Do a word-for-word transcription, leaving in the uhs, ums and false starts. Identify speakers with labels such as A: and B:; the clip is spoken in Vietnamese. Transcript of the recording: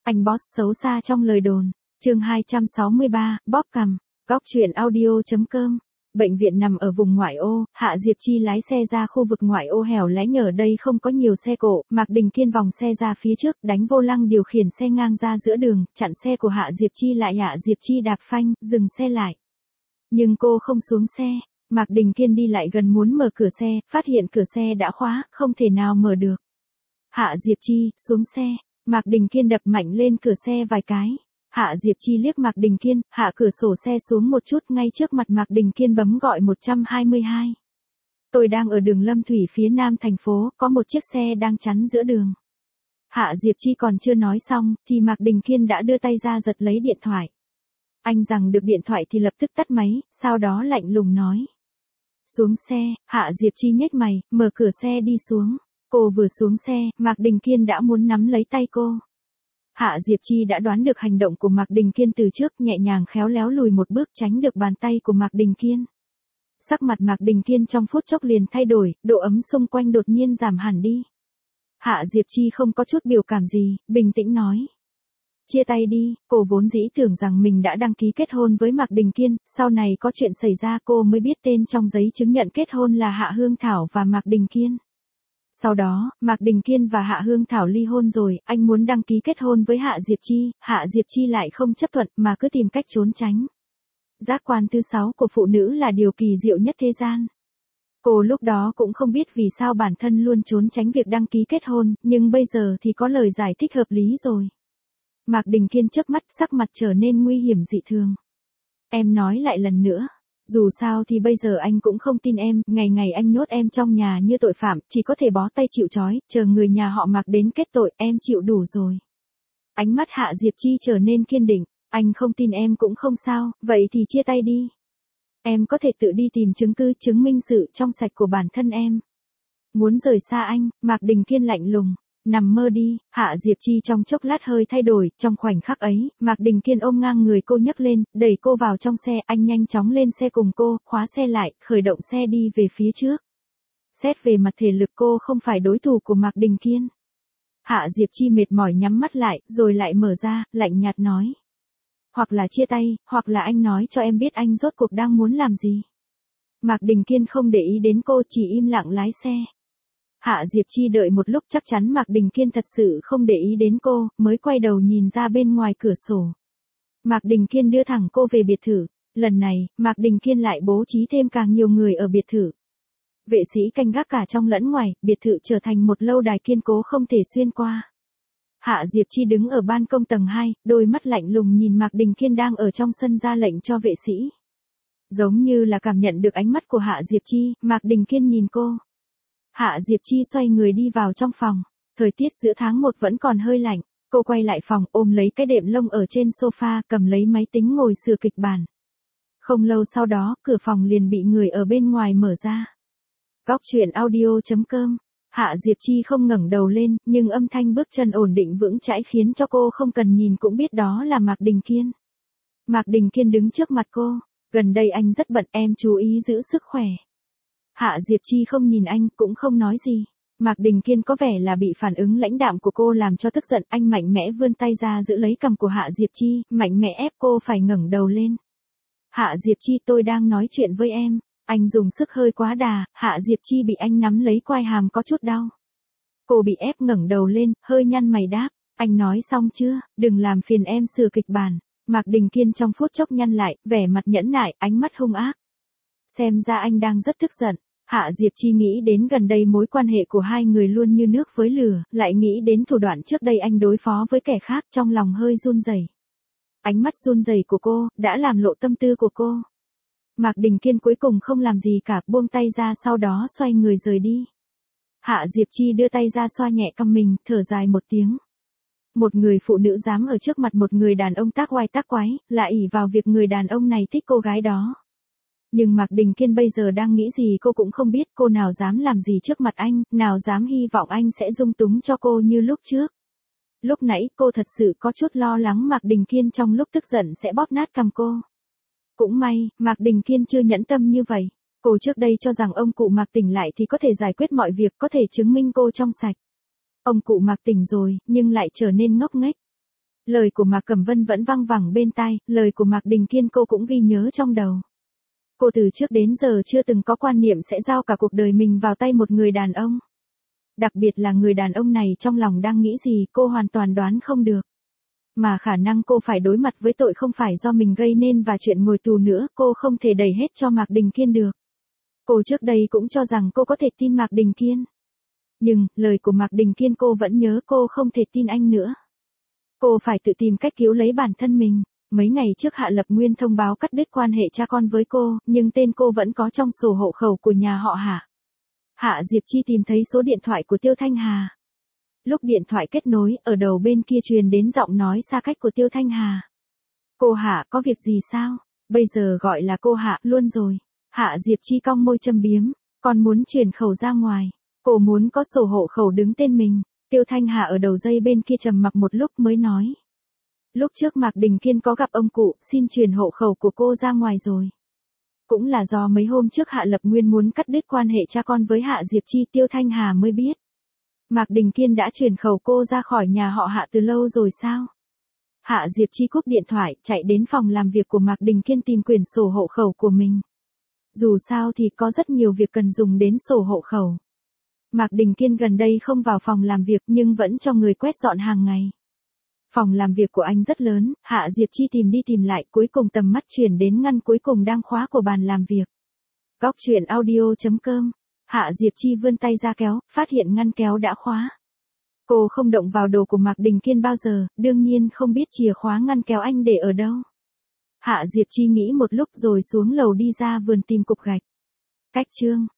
A: Anh boss xấu xa trong lời đồn. Chương hai trăm sáu mươi ba, bóp cằm. Góc truyện audio chấm com. Bệnh viện nằm ở vùng ngoại ô, Hạ Diệp Chi lái xe ra khu vực ngoại ô hẻo lánh, ở đây không có nhiều xe cộ. Mạc Đình Kiên vòng xe ra phía trước, đánh vô lăng điều khiển xe ngang ra giữa đường, chặn xe của Hạ Diệp Chi lại. Hạ Diệp Chi đạp phanh, dừng xe lại. Nhưng cô không xuống xe. Mạc Đình Kiên đi lại gần muốn mở cửa xe, phát hiện cửa xe đã khóa, không thể nào mở được. Hạ Diệp Chi, xuống xe. Mạc Đình Kiên đập mạnh lên cửa xe vài cái. Hạ Diệp Chi liếc Mạc Đình Kiên, hạ cửa sổ xe xuống một chút, ngay trước mặt Mạc Đình Kiên bấm gọi một hai hai. Tôi đang ở đường Lâm Thủy phía nam thành phố, có một chiếc xe đang chắn giữa đường. Hạ Diệp Chi còn chưa nói xong, thì Mạc Đình Kiên đã đưa tay ra giật lấy điện thoại. Anh rằng được điện thoại thì lập tức tắt máy, sau đó lạnh lùng nói. Xuống xe. Hạ Diệp Chi nhếch mày, mở cửa xe đi xuống. Cô vừa xuống xe, Mạc Đình Kiên đã muốn nắm lấy tay cô. Hạ Diệp Chi đã đoán được hành động của Mạc Đình Kiên từ trước, nhẹ nhàng khéo léo lùi một bước tránh được bàn tay của Mạc Đình Kiên. Sắc mặt Mạc Đình Kiên trong phút chốc liền thay đổi, độ ấm xung quanh đột nhiên giảm hẳn đi. Hạ Diệp Chi không có chút biểu cảm gì, bình tĩnh nói. Chia tay đi. Cô vốn dĩ tưởng rằng mình đã đăng ký kết hôn với Mạc Đình Kiên, sau này có chuyện xảy ra cô mới biết tên trong giấy chứng nhận kết hôn là Hạ Hương Thảo và Mạc Đình Kiên. Sau đó, Mạc Đình Kiên và Hạ Hương Thảo ly hôn rồi, anh muốn đăng ký kết hôn với Hạ Diệp Chi, Hạ Diệp Chi lại không chấp thuận mà cứ tìm cách trốn tránh. Giác quan thứ sáu của phụ nữ là điều kỳ diệu nhất thế gian. Cô lúc đó cũng không biết vì sao bản thân luôn trốn tránh việc đăng ký kết hôn, nhưng bây giờ thì có lời giải thích hợp lý rồi. Mạc Đình Kiên chớp mắt, sắc mặt trở nên nguy hiểm dị thường. Em nói lại lần nữa. Dù sao thì bây giờ anh cũng không tin em, ngày ngày anh nhốt em trong nhà như tội phạm, chỉ có thể bó tay chịu trói, chờ người nhà họ Mạc đến kết tội, em chịu đủ rồi. Ánh mắt Hạ Diệp Chi trở nên kiên định, anh không tin em cũng không sao, vậy thì chia tay đi. Em có thể tự đi tìm chứng cứ chứng minh sự trong sạch của bản thân em. Muốn rời xa anh, Mạc Đình Kiên lạnh lùng. Nằm mơ đi. Hạ Diệp Chi trong chốc lát hơi thay đổi, trong khoảnh khắc ấy, Mạc Đình Kiên ôm ngang người cô nhấc lên, đẩy cô vào trong xe, anh nhanh chóng lên xe cùng cô, khóa xe lại, khởi động xe đi về phía trước. Xét về mặt thể lực cô không phải đối thủ của Mạc Đình Kiên. Hạ Diệp Chi mệt mỏi nhắm mắt lại, rồi lại mở ra, lạnh nhạt nói. Hoặc là chia tay, hoặc là anh nói cho em biết anh rốt cuộc đang muốn làm gì. Mạc Đình Kiên không để ý đến cô, chỉ im lặng lái xe. Hạ Diệp Chi đợi một lúc chắc chắn Mạc Đình Kiên thật sự không để ý đến cô, mới quay đầu nhìn ra bên ngoài cửa sổ. Mạc Đình Kiên đưa thẳng cô về biệt thự. Lần này, Mạc Đình Kiên lại bố trí thêm càng nhiều người ở biệt thự. Vệ sĩ canh gác cả trong lẫn ngoài, biệt thự trở thành một lâu đài kiên cố không thể xuyên qua. Hạ Diệp Chi đứng ở ban công tầng hai, đôi mắt lạnh lùng nhìn Mạc Đình Kiên đang ở trong sân ra lệnh cho vệ sĩ. Giống như là cảm nhận được ánh mắt của Hạ Diệp Chi, Mạc Đình Kiên nhìn cô. Hạ Diệp Chi xoay người đi vào trong phòng. Thời tiết giữa tháng một vẫn còn hơi lạnh. Cô quay lại phòng, ôm lấy cái đệm lông ở trên sofa, cầm lấy máy tính ngồi sửa kịch bản. Không lâu sau đó, cửa phòng liền bị người ở bên ngoài mở ra. Góc truyện audio chấm com. Hạ Diệp Chi không ngẩng đầu lên, nhưng âm thanh bước chân ổn định vững chãi khiến cho cô không cần nhìn cũng biết đó là Mạc Đình Kiên. Mạc Đình Kiên đứng trước mặt cô. Gần đây anh rất bận, em chú ý giữ sức khỏe. Hạ Diệp Chi không nhìn anh, cũng không nói gì. Mạc Đình Kiên có vẻ là bị phản ứng lãnh đạm của cô làm cho tức giận, anh mạnh mẽ vươn tay ra giữ lấy cằm của Hạ Diệp Chi, mạnh mẽ ép cô phải ngẩng đầu lên. Hạ Diệp Chi, tôi đang nói chuyện với em. Anh dùng sức hơi quá đà, Hạ Diệp Chi bị anh nắm lấy quai hàm có chút đau. Cô bị ép ngẩng đầu lên, hơi nhăn mày đáp, anh nói xong chưa, đừng làm phiền em sửa kịch bản. Mạc Đình Kiên trong phút chốc nhăn lại, vẻ mặt nhẫn nại, ánh mắt hung ác. Xem ra anh đang rất tức giận. Hạ Diệp Chi nghĩ đến gần đây mối quan hệ của hai người luôn như nước với lửa, lại nghĩ đến thủ đoạn trước đây anh đối phó với kẻ khác, trong lòng hơi run rẩy. Ánh mắt run rẩy của cô, đã làm lộ tâm tư của cô. Mạc Đình Kiên cuối cùng không làm gì cả, buông tay ra sau đó xoay người rời đi. Hạ Diệp Chi đưa tay ra xoa nhẹ cằm mình, thở dài một tiếng. Một người phụ nữ dám ở trước mặt một người đàn ông tác oai tác quái, lại ỷ vào việc người đàn ông này thích cô gái đó. Nhưng Mạc Đình Kiên bây giờ đang nghĩ gì cô cũng không biết, cô nào dám làm gì trước mặt anh, nào dám hy vọng anh sẽ dung túng cho cô như lúc trước. Lúc nãy cô thật sự có chút lo lắng Mạc Đình Kiên trong lúc tức giận sẽ bóp nát cằm cô. Cũng may, Mạc Đình Kiên chưa nhẫn tâm như vậy. Cô trước đây cho rằng ông cụ Mạc tỉnh lại thì có thể giải quyết mọi việc, có thể chứng minh cô trong sạch. Ông cụ Mạc tỉnh rồi, nhưng lại trở nên ngốc nghếch. Lời của Mạc Cẩm Vân vẫn văng vẳng bên tai, lời của Mạc Đình Kiên cô cũng ghi nhớ trong đầu. Cô từ trước đến giờ chưa từng có quan niệm sẽ giao cả cuộc đời mình vào tay một người đàn ông. Đặc biệt là người đàn ông này trong lòng đang nghĩ gì cô hoàn toàn đoán không được. Mà khả năng cô phải đối mặt với tội không phải do mình gây nên và chuyện ngồi tù nữa cô không thể đẩy hết cho Mạc Đình Kiên được. Cô trước đây cũng cho rằng cô có thể tin Mạc Đình Kiên. Nhưng, lời của Mạc Đình Kiên cô vẫn nhớ cô không thể tin anh nữa. Cô phải tự tìm cách cứu lấy bản thân mình. Mấy ngày trước Hạ Lập Nguyên thông báo cắt đứt quan hệ cha con với cô, nhưng tên cô vẫn có trong sổ hộ khẩu của nhà họ Hạ. Hạ Diệp Chi tìm thấy số điện thoại của Tiêu Thanh Hà. Lúc điện thoại kết nối, ở đầu bên kia truyền đến giọng nói xa cách của Tiêu Thanh Hà. Cô Hạ có việc gì sao? Bây giờ gọi là cô Hạ luôn rồi. Hạ Diệp Chi cong môi châm biếm. Con muốn chuyển khẩu ra ngoài. Cô muốn có sổ hộ khẩu đứng tên mình. Tiêu Thanh Hà ở đầu dây bên kia trầm mặc một lúc mới nói. Lúc trước Mạc Đình Kiên có gặp ông cụ, xin chuyển hộ khẩu của cô ra ngoài rồi. Cũng là do mấy hôm trước Hạ Lập Nguyên muốn cắt đứt quan hệ cha con với Hạ Diệp Chi, Tiêu Thanh Hà mới biết. Mạc Đình Kiên đã chuyển khẩu cô ra khỏi nhà họ Hạ từ lâu rồi sao? Hạ Diệp Chi cúp điện thoại, chạy đến phòng làm việc của Mạc Đình Kiên tìm quyển sổ hộ khẩu của mình. Dù sao thì có rất nhiều việc cần dùng đến sổ hộ khẩu. Mạc Đình Kiên gần đây không vào phòng làm việc nhưng vẫn cho người quét dọn hàng ngày. Phòng làm việc của anh rất lớn, Hạ Diệp Chi tìm đi tìm lại cuối cùng tầm mắt chuyển đến ngăn cuối cùng đang khóa của bàn làm việc. Góc truyện audio chấm com. Hạ Diệp Chi vươn tay ra kéo, phát hiện ngăn kéo đã khóa. Cô không động vào đồ của Mạc Đình Kiên bao giờ, đương nhiên không biết chìa khóa ngăn kéo anh để ở đâu. Hạ Diệp Chi nghĩ một lúc rồi xuống lầu đi ra vườn tìm cục gạch. Cách chương